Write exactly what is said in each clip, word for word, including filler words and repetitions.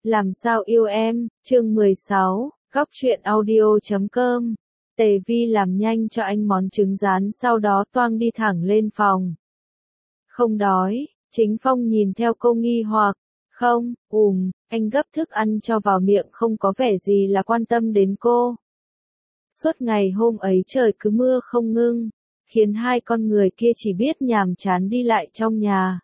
Làm sao yêu em, chương mười sáu, góc truyện audio chấm com. Tề Vi làm nhanh cho anh món trứng rán sau đó toang đi thẳng lên phòng. Không đói, Chính Phong nhìn theo cô nghi hoặc. Không, ùm, anh gấp thức ăn cho vào miệng không có vẻ gì là quan tâm đến cô. Suốt ngày hôm ấy trời cứ mưa không ngưng, khiến hai con người kia chỉ biết nhàm chán đi lại trong nhà.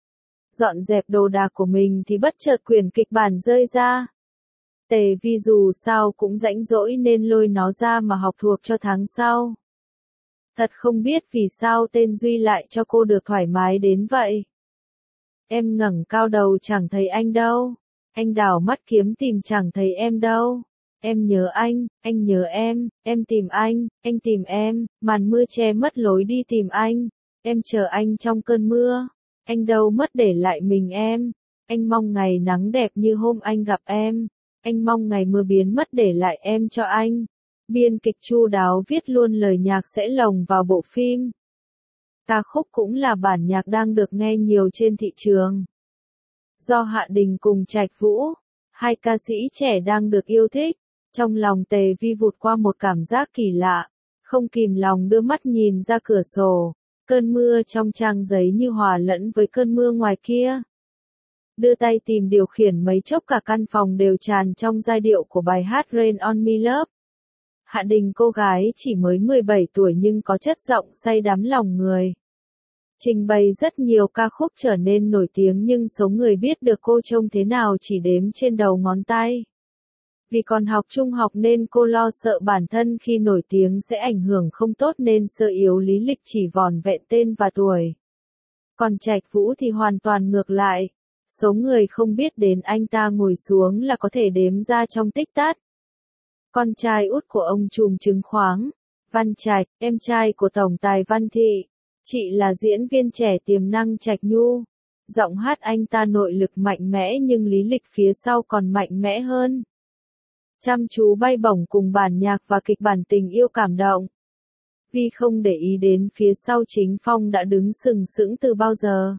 Dọn dẹp đồ đạc của mình thì bất chợt quyển kịch bản rơi ra. Tề Vi dù sao cũng rãnh rỗi nên lôi nó ra mà học thuộc cho tháng sau. Thật không biết vì sao tên Duy lại cho cô được thoải mái đến vậy. Em ngẩng cao đầu chẳng thấy anh đâu. Anh đảo mắt kiếm tìm chẳng thấy em đâu. Em nhớ anh, anh nhớ em, em tìm anh, anh tìm em, màn mưa che mất lối đi tìm anh. Em chờ anh trong cơn mưa. Anh đâu mất để lại mình em. Anh mong ngày nắng đẹp như hôm anh gặp em. Anh mong ngày mưa biến mất để lại em cho anh. Biên kịch chu đáo viết luôn lời nhạc sẽ lồng vào bộ phim. Ca khúc cũng là bản nhạc đang được nghe nhiều trên thị trường. Do Hạ Đình cùng Trạch Vũ, hai ca sĩ trẻ đang được yêu thích. Trong lòng Tề Vi vụt qua một cảm giác kỳ lạ, không kìm lòng đưa mắt nhìn ra cửa sổ. Cơn mưa trong trang giấy như hòa lẫn với cơn mưa ngoài kia. Đưa tay tìm điều khiển mấy chốc cả căn phòng đều tràn trong giai điệu của bài hát Rain on Me Love. Hạ Đình cô gái chỉ mới mười bảy tuổi nhưng có chất giọng say đắm lòng người. Trình bày rất nhiều ca khúc trở nên nổi tiếng nhưng số người biết được cô trông thế nào chỉ đếm trên đầu ngón tay. Vì còn học trung học nên cô lo sợ bản thân khi nổi tiếng sẽ ảnh hưởng không tốt nên sơ yếu lý lịch chỉ vỏn vẹn tên và tuổi. Còn Trạch Vũ thì hoàn toàn ngược lại. Số người không biết đến anh ta ngồi xuống là có thể đếm ra trong tích tắc. Con trai út của ông trùm chứng khoán, Văn Trạch, em trai của tổng tài Văn Thị. Chị là diễn viên trẻ tiềm năng Trạch Nhu. Giọng hát anh ta nội lực mạnh mẽ nhưng lý lịch phía sau còn mạnh mẽ hơn. Chăm chú bay bổng cùng bản nhạc và kịch bản tình yêu cảm động. Vi không để ý đến phía sau Chính Phong đã đứng sừng sững từ bao giờ.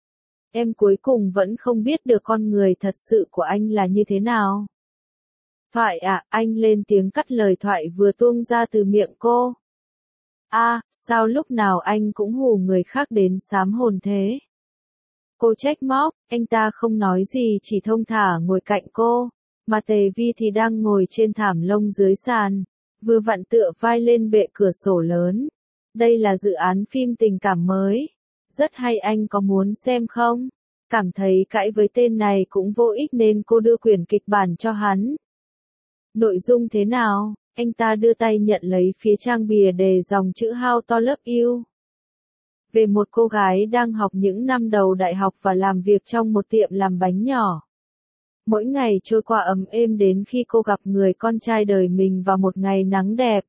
Em cuối cùng vẫn không biết được con người thật sự của anh là như thế nào. Phải ạ, à, anh lên tiếng cắt lời thoại vừa tuông ra từ miệng cô. A, à, sao lúc nào anh cũng hù người khác đến sám hồn thế? Cô trách móc, anh ta không nói gì chỉ thông thả ngồi cạnh cô. Mà Tề Vi thì đang ngồi trên thảm lông dưới sàn, vừa vặn tựa vai lên bệ cửa sổ lớn. Đây là dự án phim tình cảm mới. Rất hay, anh có muốn xem không? Cảm thấy cãi với tên này cũng vô ích nên cô đưa quyển kịch bản cho hắn. Nội dung thế nào? Anh ta đưa tay nhận lấy phía trang bìa đề dòng chữ How to Love You. Về một cô gái đang học những năm đầu đại học và làm việc trong một tiệm làm bánh nhỏ. Mỗi ngày trôi qua ấm êm đến khi cô gặp người con trai đời mình vào một ngày nắng đẹp.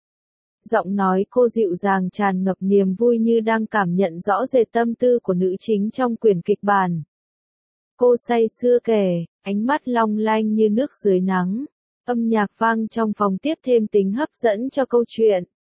Giọng nói cô dịu dàng tràn ngập niềm vui như đang cảm nhận rõ rệt tâm tư của nữ chính trong quyển kịch bản. Cô say sưa kể, ánh mắt long lanh như nước dưới nắng. Âm nhạc vang trong phòng tiếp thêm tính hấp dẫn cho câu chuyện.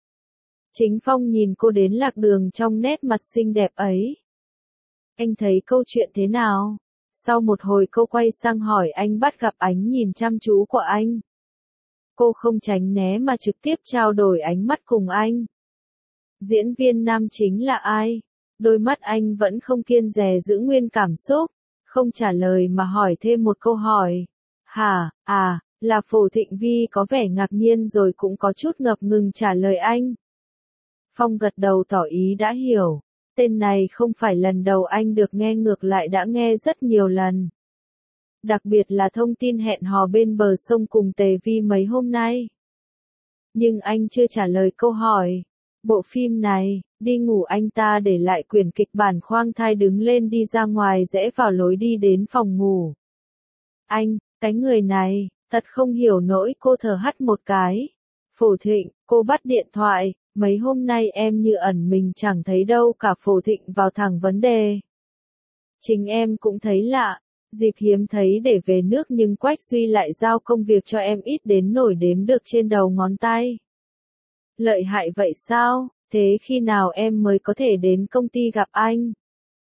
Chính Phong nhìn cô đến lạc đường trong nét mặt xinh đẹp ấy. Anh thấy câu chuyện thế nào? Sau một hồi cô quay sang hỏi anh, bắt gặp ánh nhìn chăm chú của anh. Cô không tránh né mà trực tiếp trao đổi ánh mắt cùng anh. Diễn viên nam chính là ai? Đôi mắt anh vẫn không kiêng dè giữ nguyên cảm xúc, không trả lời mà hỏi thêm một câu hỏi. Hả, à, là Phổ Thịnh. Vi có vẻ ngạc nhiên rồi cũng có chút ngập ngừng trả lời anh. Phong gật đầu tỏ ý đã hiểu. Tên này không phải lần đầu anh được nghe, ngược lại đã nghe rất nhiều lần. Đặc biệt là thông tin hẹn hò bên bờ sông cùng Tề Vi mấy hôm nay. Nhưng anh chưa trả lời câu hỏi. Bộ phim này, đi ngủ. Anh ta để lại quyển kịch bản khoang thai đứng lên đi ra ngoài rẽ vào lối đi đến phòng ngủ. Anh, cái người này, thật không hiểu nổi. Cô thở hắt một cái. Phổ Thịnh, cô bắt điện thoại. Mấy hôm nay em như ẩn mình chẳng thấy đâu cả. Phổ Thịnh vào thẳng vấn đề. Chính em cũng thấy lạ, dịp hiếm thấy để về nước nhưng Quách Duy lại giao công việc cho em ít đến nổi đếm được trên đầu ngón tay. Lợi hại vậy sao? Thế khi nào em mới có thể đến công ty gặp anh?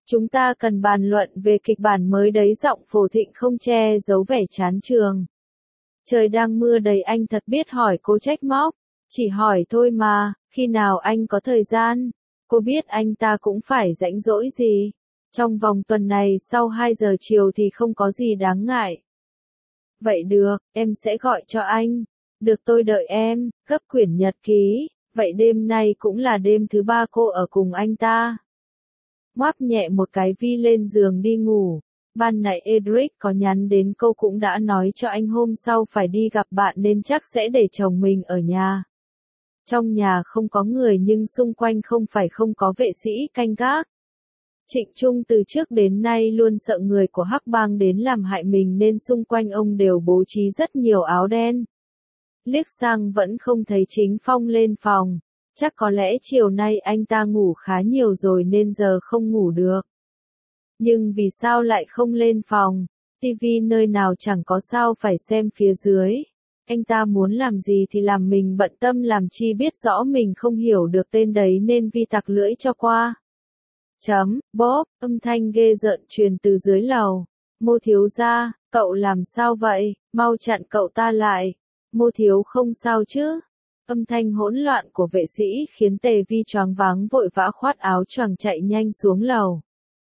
Chúng ta cần bàn luận về kịch bản mới đấy, giọng Phổ Thịnh không che giấu vẻ chán trường. Trời đang mưa đầy, anh thật biết hỏi, cô trách móc. Chỉ hỏi thôi mà, khi nào anh có thời gian? Cô biết anh ta cũng phải rảnh rỗi gì. Trong vòng tuần này sau hai giờ chiều thì không có gì đáng ngại. Vậy được, em sẽ gọi cho anh. Được, tôi đợi em. Gấp quyển nhật ký. Vậy đêm nay cũng là đêm thứ ba cô ở cùng anh ta. Ngoáp nhẹ một cái, Vi lên giường đi ngủ. Ban nãy Edric có nhắn đến, cô cũng đã nói cho anh hôm sau phải đi gặp bạn nên chắc sẽ để chồng mình ở nhà. Trong nhà không có người nhưng xung quanh không phải không có vệ sĩ canh gác. Trịnh Trung từ trước đến nay luôn sợ người của Hắc Bang đến làm hại mình nên xung quanh ông đều bố trí rất nhiều áo đen. Liếc sang vẫn không thấy Chính Phong lên phòng. Chắc có lẽ chiều nay anh ta ngủ khá nhiều rồi nên giờ không ngủ được. Nhưng vì sao lại không lên phòng? Tivi nơi nào chẳng có, sao phải xem phía dưới. Anh ta muốn làm gì thì làm, mình bận tâm làm chi biết rõ mình không hiểu được tên đấy nên Vi tặc lưỡi cho qua. Chấm, bóp, âm thanh ghê rợn truyền từ dưới lầu. Mô thiếu gia, cậu làm sao vậy? Mau chặn cậu ta lại. Mô thiếu không sao chứ? Âm thanh hỗn loạn của vệ sĩ khiến Tề Vi choáng váng, vội vã khoát áo choàng chạy nhanh xuống lầu.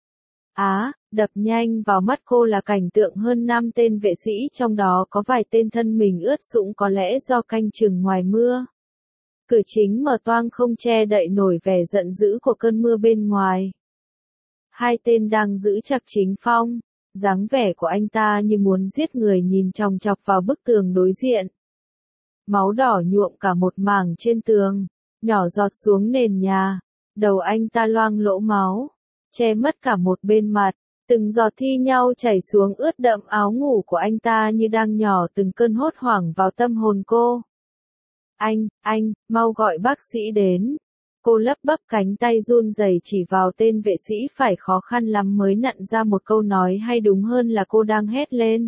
Á, đập nhanh vào mắt cô là cảnh tượng hơn năm tên vệ sĩ, trong đó có vài tên thân mình ướt sũng, có lẽ do canh chừng ngoài mưa. Cửa chính mở toang không che đậy nổi vẻ giận dữ của cơn mưa bên ngoài. Hai tên đang giữ chặt Chính Phong, dáng vẻ của anh ta như muốn giết người, nhìn chòng chọc vào bức tường đối diện. Máu đỏ nhuộm cả một mảng trên tường, nhỏ giọt xuống nền nhà, đầu anh ta loang lỗ máu, che mất cả một bên mặt, từng giọt thi nhau chảy xuống ướt đẫm áo ngủ của anh ta như đang nhỏ từng cơn hốt hoảng vào tâm hồn cô. Anh, anh, mau gọi bác sĩ đến. Cô lấp bấp, cánh tay run rẩy chỉ vào tên vệ sĩ, phải khó khăn lắm mới nặn ra một câu nói, hay đúng hơn là cô đang hét lên.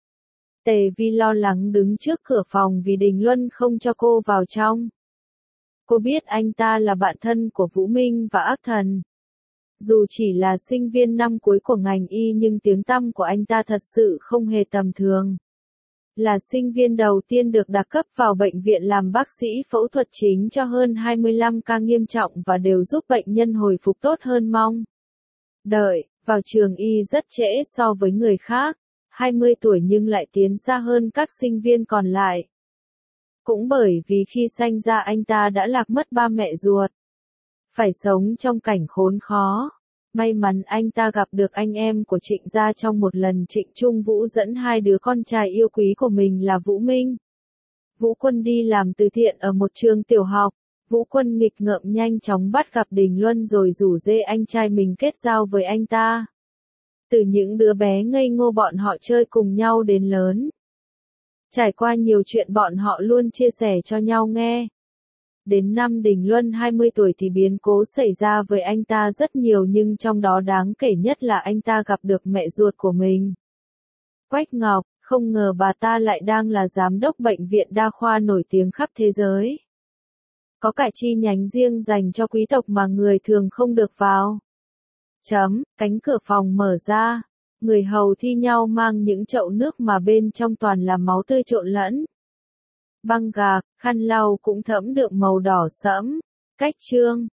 Tề Vi lo lắng đứng trước cửa phòng vì Đình Luân không cho cô vào trong. Cô biết anh ta là bạn thân của Vũ Minh và Ác Thần. Dù chỉ là sinh viên năm cuối của ngành y nhưng tiếng tăm của anh ta thật sự không hề tầm thường. Là sinh viên đầu tiên được đặc cấp vào bệnh viện làm bác sĩ phẫu thuật chính cho hơn hai mươi lăm ca nghiêm trọng và đều giúp bệnh nhân hồi phục tốt hơn mong đợi. Vào trường y rất trễ so với người khác, hai mươi tuổi nhưng lại tiến xa hơn các sinh viên còn lại. Cũng bởi vì khi sanh ra anh ta đã lạc mất ba mẹ ruột, phải sống trong cảnh khốn khó. May mắn anh ta gặp được anh em của Trịnh gia trong một lần Trịnh Trung Vũ dẫn hai đứa con trai yêu quý của mình là Vũ Minh, Vũ Quân đi làm từ thiện ở một trường tiểu học. Vũ Quân nghịch ngợm nhanh chóng bắt gặp Đình Luân rồi rủ dê anh trai mình kết giao với anh ta. Từ những đứa bé ngây ngô bọn họ chơi cùng nhau đến lớn. Trải qua nhiều chuyện bọn họ luôn chia sẻ cho nhau nghe. Đến năm Đình Luân hai mươi tuổi thì biến cố xảy ra với anh ta rất nhiều, nhưng trong đó đáng kể nhất là anh ta gặp được mẹ ruột của mình. Quách Ngọc, không ngờ bà ta lại đang là giám đốc bệnh viện đa khoa nổi tiếng khắp thế giới. Có cả chi nhánh riêng dành cho quý tộc mà người thường không được vào. Chấm, cánh cửa phòng mở ra, người hầu thi nhau mang những chậu nước mà bên trong toàn là máu tươi trộn lẫn. Băng gạc, khăn lau cũng thẫm đượm màu đỏ sẫm. Cách chương